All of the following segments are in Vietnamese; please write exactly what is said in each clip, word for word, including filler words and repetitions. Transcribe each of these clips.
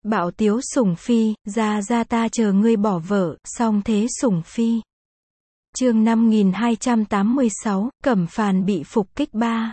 Bạo tiếu sủng phi, ra ra ta chờ ngươi bỏ vợ, song thế sủng phi. Chương năm nghìn hai trăm tám mươi sáu, Cẩm Phàn bị phục kích ba.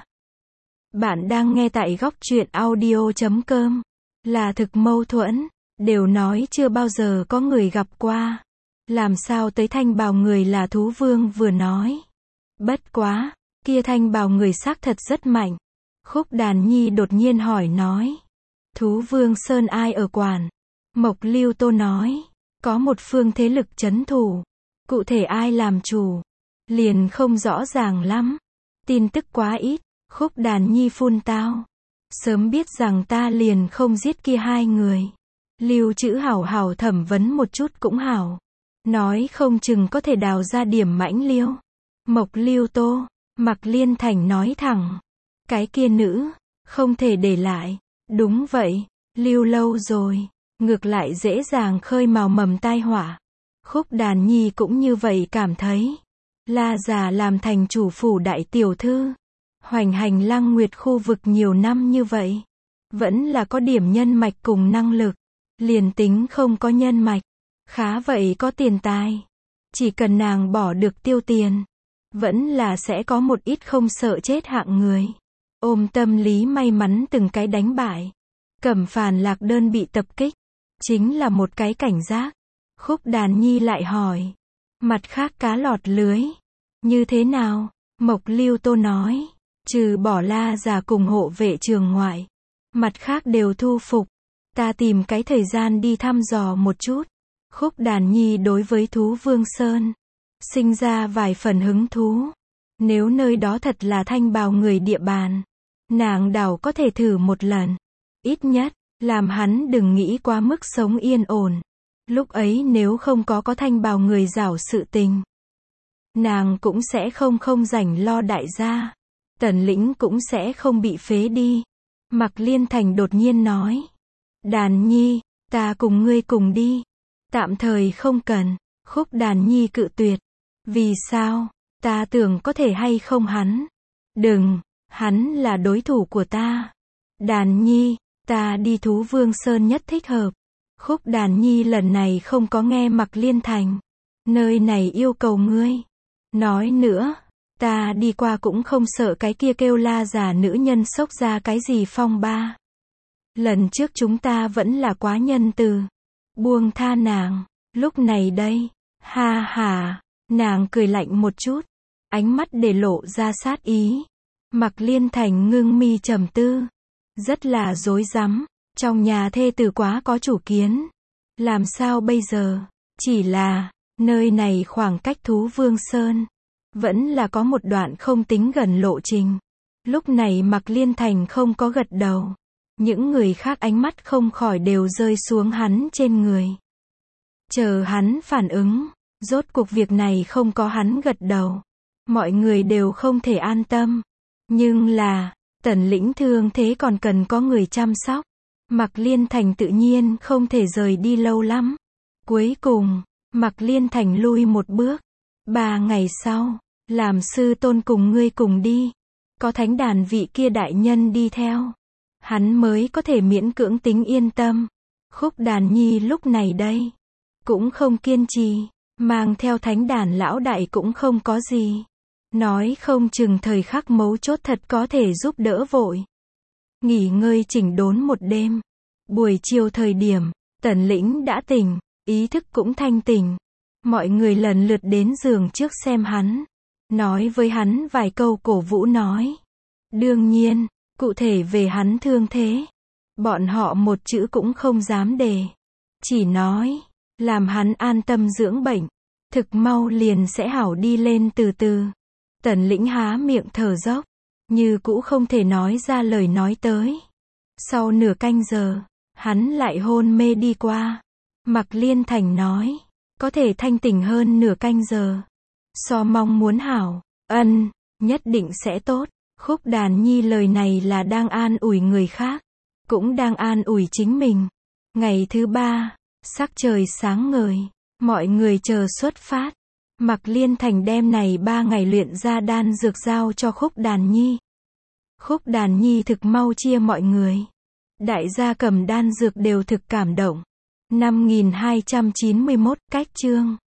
Bạn đang nghe tại góc truyện audio chấm com. Là thực mâu thuẫn, đều nói chưa bao giờ có người gặp qua. Làm sao tới thanh bào người là thú vương vừa nói. Bất quá, kia thanh bào người xác thật rất mạnh. Khúc Đàn Nhi đột nhiên hỏi nói. Thú vương Sơn ai ở quản? Mộc Lưu Tô nói. Có một phương thế lực trấn thủ. Cụ thể ai làm chủ? Liền không rõ ràng lắm. Tin tức quá ít. Khúc Đàn Nhi phun tao. Sớm biết rằng ta liền không giết kia hai người. Lưu Trữ hảo hảo thẩm vấn một chút cũng hảo. Nói không chừng có thể đào ra điểm mãnh liêu. Mộc Lưu Tô, Mạc Liên Thành nói thẳng. Cái kia nữ, không thể để lại. Đúng vậy, lưu lâu rồi, ngược lại dễ dàng khơi mào mầm tai họa. Khúc Đàn Nhi cũng như vậy cảm thấy. La già làm thành chủ phủ đại tiểu thư. Hoành hành Lăng Nguyệt khu vực nhiều năm như vậy. Vẫn là có điểm nhân mạch cùng năng lực. Liền tính không có nhân mạch. Khá vậy có tiền tài. Chỉ cần nàng bỏ được tiêu tiền. Vẫn là sẽ có một ít không sợ chết hạng người. Ôm tâm lý may mắn từng cái đánh bại. Cẩm Phàn lạc đơn bị tập kích. Chính là một cái cảnh giác. Khúc Đàn Nhi lại hỏi. Mặt khác cá lọt lưới. Như thế nào? Mộc Lưu Tô nói. Trừ bỏ La già cùng hộ vệ trường ngoại. Mặt khác đều thu phục. Ta tìm cái thời gian đi thăm dò một chút. Khúc Đàn Nhi đối với thú vương Sơn. Sinh ra vài phần hứng thú. Nếu nơi đó thật là thanh bào người địa bàn. Nàng đảo có thể thử một lần. Ít nhất, làm hắn đừng nghĩ quá mức sống yên ổn. Lúc ấy nếu không có có thanh bào người giảo sự tình. Nàng cũng sẽ không không rảnh lo đại gia. Tần Lĩnh cũng sẽ không bị phế đi. Mạc Liên Thành đột nhiên nói. Đàn Nhi, ta cùng ngươi cùng đi. Tạm thời không cần. Khúc Đàn Nhi cự tuyệt. Vì sao? Ta tưởng có thể hay không hắn. Đừng, hắn là đối thủ của ta. Đàn Nhi, ta đi thú vương Sơn nhất thích hợp. Khúc Đàn Nhi lần này không có nghe Mạc Liên Thành. Nơi này yêu cầu ngươi. Nói nữa, ta đi qua cũng không sợ cái kia kêu La già nữ nhân xốc ra cái gì phong ba. Lần trước chúng ta vẫn là quá nhân từ. Buông tha nàng. Lúc này đây, ha ha, nàng cười lạnh một chút. Ánh mắt để lộ ra sát ý. Mạc Liên Thành ngưng mi trầm tư. Rất là rối rắm. Trong nhà thê tử quá có chủ kiến. Làm sao bây giờ? Chỉ là, nơi này khoảng cách thú vương Sơn. Vẫn là có một đoạn không tính gần lộ trình. Lúc này Mạc Liên Thành không có gật đầu. Những người khác ánh mắt không khỏi đều rơi xuống hắn trên người. Chờ hắn phản ứng. Rốt cuộc việc này không có hắn gật đầu. Mọi người đều không thể an tâm. Nhưng là, Tần Lĩnh thương thế còn cần có người chăm sóc. Mạc Liên Thành tự nhiên không thể rời đi lâu lắm. Cuối cùng, Mạc Liên Thành lui một bước. Ba ngày sau, làm sư tôn cùng ngươi cùng đi. Có thánh đàn vị kia đại nhân đi theo. Hắn mới có thể miễn cưỡng tính yên tâm. Khúc Đàn Nhi lúc này đây. Cũng không kiên trì. Mang theo thánh đàn lão đại cũng không có gì. Nói không chừng thời khắc mấu chốt thật có thể giúp đỡ vội. Nghỉ ngơi chỉnh đốn một đêm. Buổi chiều thời điểm, Tần Lĩnh đã tỉnh, ý thức cũng thanh tỉnh. Mọi người lần lượt đến giường trước xem hắn. Nói với hắn vài câu cổ vũ nói. Đương nhiên, cụ thể về hắn thương thế. Bọn họ một chữ cũng không dám đề. Chỉ nói, làm hắn an tâm dưỡng bệnh. Thực mau liền sẽ hảo đi lên từ từ. Tần Lĩnh há miệng thở dốc. Như cũ không thể nói ra lời nói tới. Sau nửa canh giờ, hắn lại hôn mê đi qua. Mạc Liên Thành nói. Có thể thanh tỉnh hơn nửa canh giờ. So mong muốn hảo. Ân, nhất định sẽ tốt. Khúc Đàn Nhi lời này là đang an ủi người khác. Cũng đang an ủi chính mình. Ngày thứ ba, sắc trời sáng ngời. Mọi người chờ xuất phát. Mạc Liên Thành đem này ba ngày luyện ra đan dược giao cho Khúc Đàn Nhi. Khúc Đàn Nhi thực mau chia mọi người. Đại gia cầm đan dược đều thực cảm động. năm nghìn hai trăm chín mươi mốt, cách chương.